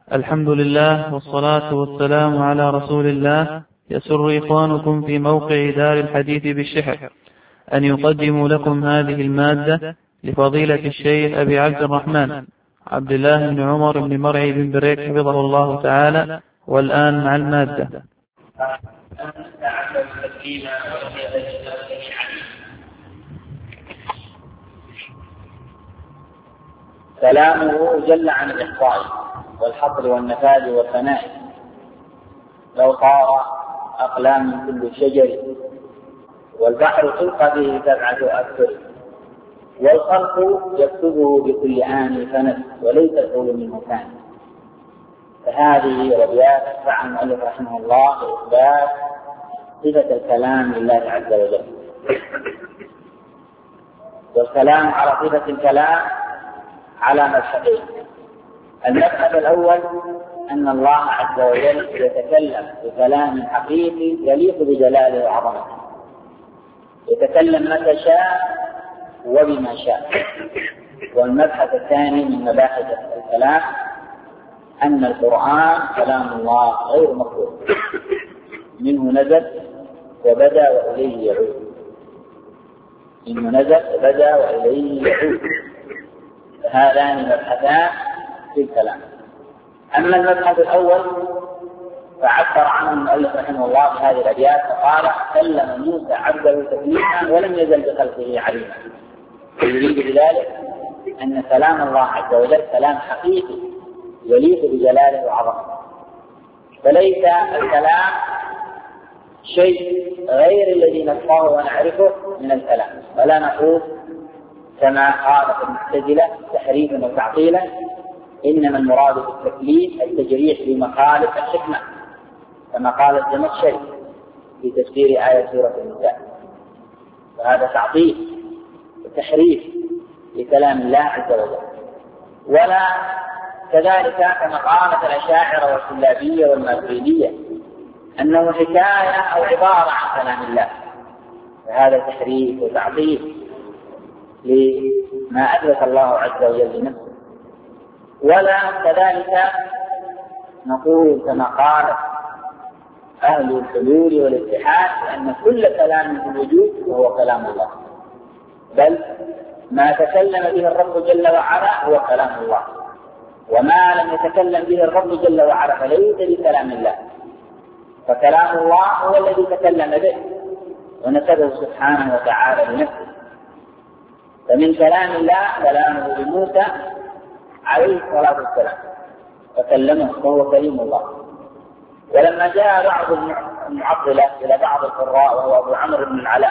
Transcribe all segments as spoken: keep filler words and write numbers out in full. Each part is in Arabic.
الحمد لله والصلاة والسلام على رسول الله. يسر إخوانكم في موقع دار الحديث بالشحر أن يقدموا لكم هذه المادة لفضيلة الشيخ أبي عبد الرحمن عبد الله بن عمر بن مرعي بن بريك حفظه الله تعالى. والآن مع المادة. كلامه جل عن الإحصاء والحصر والنفاذ والفناء. لو طار أقلام كل شجر والبحر تلقى به سبعة أبحر والخلق يكتبه بكل آن فنس وليس الحول منه كان. فهذه الأبيات عن المؤلف رحمه الله لإثبات صفة الكلام لله عز وجل. والكلام على صفة الكلام على مبحثين. المبحث الأول أن الله عز وجل يتكلم بكلام حقيقي يليق بجلاله وعظمته، يتكلم متى شاء وبما شاء. والمبحث الثاني من مباحث الكلام أن القرآن كلام الله غير مخلوق، منه نزل وبدأ وإليه يعود، منه نزل وبدأ وإليه يعود. فهذان مبحثان في الكلام. أما المبحث الأول فعبر عنه المؤلف رحمه الله بهذه الأبيات فقال: كلم موسى عبده تكليما ولم يزل بخلقه عليما. ويريد بذلك أن كلام الله عز وجل كلام حقيقي يليق بجلاله وعظمته، فليس الكلام شيء غير الذي نفقه ونعرفه من الكلام، ولا نقول كما قالت المعتزلة تحريفا وتعطيلا، إنما المراد بالتكليف التجريح بمخالف الحكمة، كما قال الزمخشري في تفسير آية سورة النساء. وهذا تعطيل وتحريف لكلام الله عز وجل. ولا كذلك كما قالت الأشاعرة والكلابية والماتريدية أنه حكاية أو عبارة عن كلام الله، فهذا تحريف وتعطيل لما أثبت الله عز وجل لنفسه. ولا كذلك نقول كما قال أهل الحلول والاتحاد أن كل كلام في الوجود وهو كلام الله، بل ما تكلم به الرب جل وعلا هو كلام الله، وما لم يتكلم به الرب جل وعلا فليس بكلام الله. فكلام الله هو الذي تكلم به ونسبه سبحانه وتعالى لنفسه. فمن كلام الله كلامه لموسى عليه الصلاة والسلام فكلمه فهو كليم الله. ولما جاء بعض المعطلة إلى بعض القراء وهو أبو عمرو بن العلاء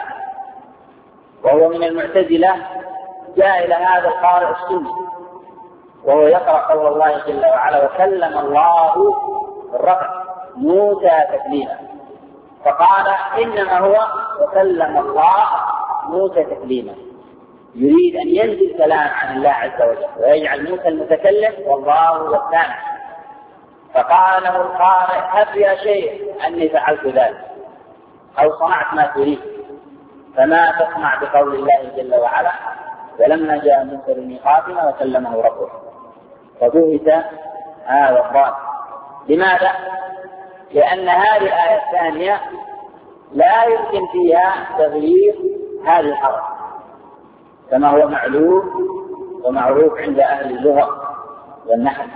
وهو من المعتزلة، جاء إلى هذا القارئ السني وهو يقرأ قول الله جل وعلا: وكلم الله الرفع موسى تكليما، فقال إنما هو وكلم الله موسى تكليما، يريد أن ينزل كلام عن الله عز وجل ويجعل موسى المتكلم والله هو السامع. فقال له القارئ: هب يا شيخ أني فعلت ذلك أو صنعت ما تريد، فما تصنع بقول الله جل وعلا: ولما جاء موسى لميقاتنا وكلمه ربه. فبهت هذا الضال. لماذا؟ لأن هذه الآية الثانية لا يمكن فيها تغيير هذه الحرف كما هو معلوم ومعروف عند أهل اللغة والنحو،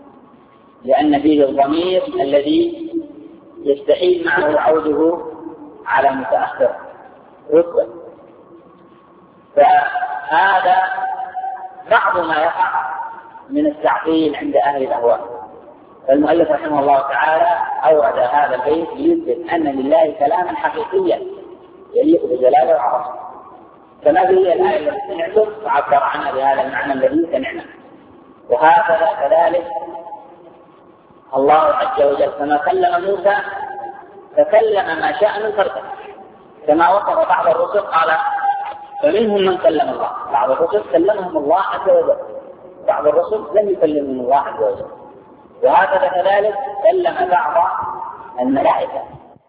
لأن فيه الضمير الذي يستحيل معه عوده على متأخر رتبة. فهذا بعض ما يقع من التعطيل عند أهل الأهواء. فالمؤلف رحمه الله تعالى أورد هذا البيت ليثبت أن لله كلاما حقيقيا يليق بجلاله وعظمته، كما به الآية التي سمعتم وعبر عنها بهذا المعنى الذي سمعنا. وهكذا كذلك الله عز وجل كما كلم موسى تكلم ما شاء من خلقه، كما وصف بعض الرسل قال: فمنهم من كلم الله. بعض الرسل كلمهم الله عز وجل، بعض الرسل لم يكلمهم الله عز وجل. وهكذا كذلك كلم بعض الملائكة.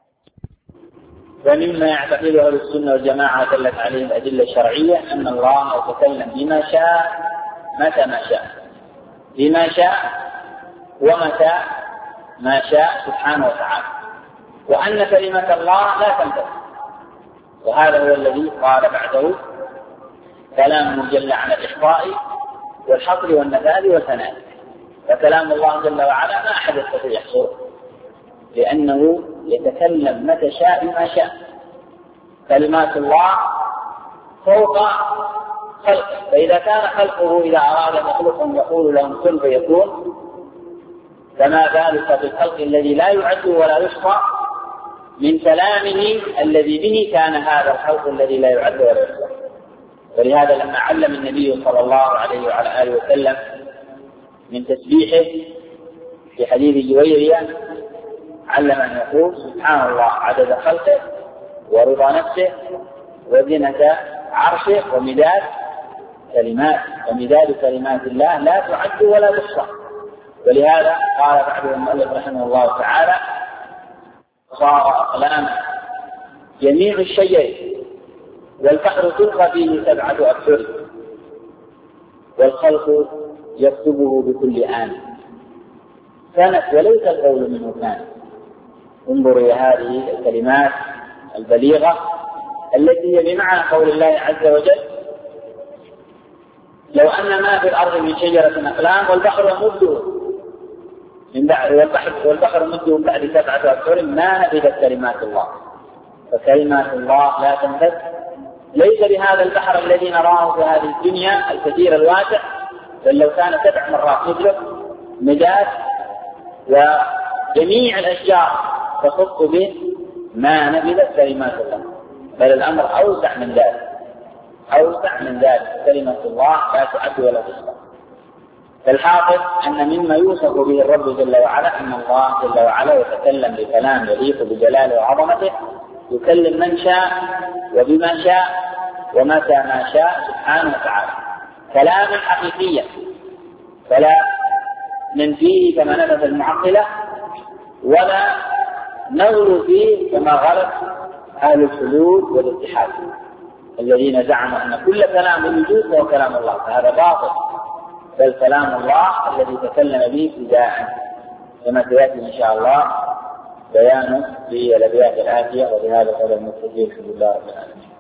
ومما يعتقده أهل السنة والجماعة دلت عليه الأدلة الشرعية أن الله يتكلم بما شاء متى ما شاء، بما شاء ومتى ما شاء سبحانه وتعالى، وأن كلمة الله لا تنتهي. وهذا هو الذي قال بعده كلام جل عن الإحصاء والحصر والنفاذ والثناء. فكلام الله جل وعلا ما أحد يستطيع يحصره، لأنه يتكلم متى شاء ما شاء. كلمات الله فوق خلقه، فإذا كان خلقه إذا أراد مخلوقا يقول لهم كن فيكون، فما بالك بالخلق الذي لا يعد ولا يحصى من كلامه الذي به كان هذا الخلق الذي لا يعد ولا يحصى. ولهذا لما علم النبي صلى الله عليه وعلى آله وسلم من تسبيحه في حديث جويرية علم أن يقول سبحان الله عدد خلقه ورضا نفسه وزنة عرشه ومداد كلمات ومداد كلمات الله لا تعد ولا تحصى. ولهذا قال بعد المؤلف رحمه الله تعالى صار أقلام جميع الشيء والبحر تلقى فيه سبعة أبحر والخلق يكتبه بكل آن كانت وليس القول منه كان. انظروا إلى هذه الكلمات البليغة التي هي بمعنى قول الله عز وجل لو أن ما في الأرض من شجرة أقلام والبحر يمده من بعد والبحر والبحر يمده من بعد سبعة أبحر ما نفذت كلمات الله. فكلمات الله لا تنفذ، ليس بهذا البحر الذي نراه في هذه الدنيا الكثير الواسع، بل لو كان سبع مرات مثله مداد وجميع الأشجار تخط به ما نفذت كلمات الله. بل الأمر أوسع من ذلك، أوسع من ذلك. كلمة الله لا تعد ولا تحصى. فالحاصل أن مما يوصف به الرب جل وعلا أن الله جل وعلا يتكلم بكلام يليق بجلاله وعظمته، يكلم من شاء وبما شاء ومتى ما شاء سبحانه وتعالى كلاما حقيقيا، فلا ننفيه كما نفت المعطلة ولا نغلو فيه كما غلط أهل الحلول والاتحاد الذين زعموا أن كل كلام الوجود هو كلام الله، فهذا باطل. بل كلام الله الذي تكلم به ابتداء كما سيأتي إن شاء الله بيانه في الأبيات الآتية. وبهذا قدر المستجيب الحمد لله رب العالمين.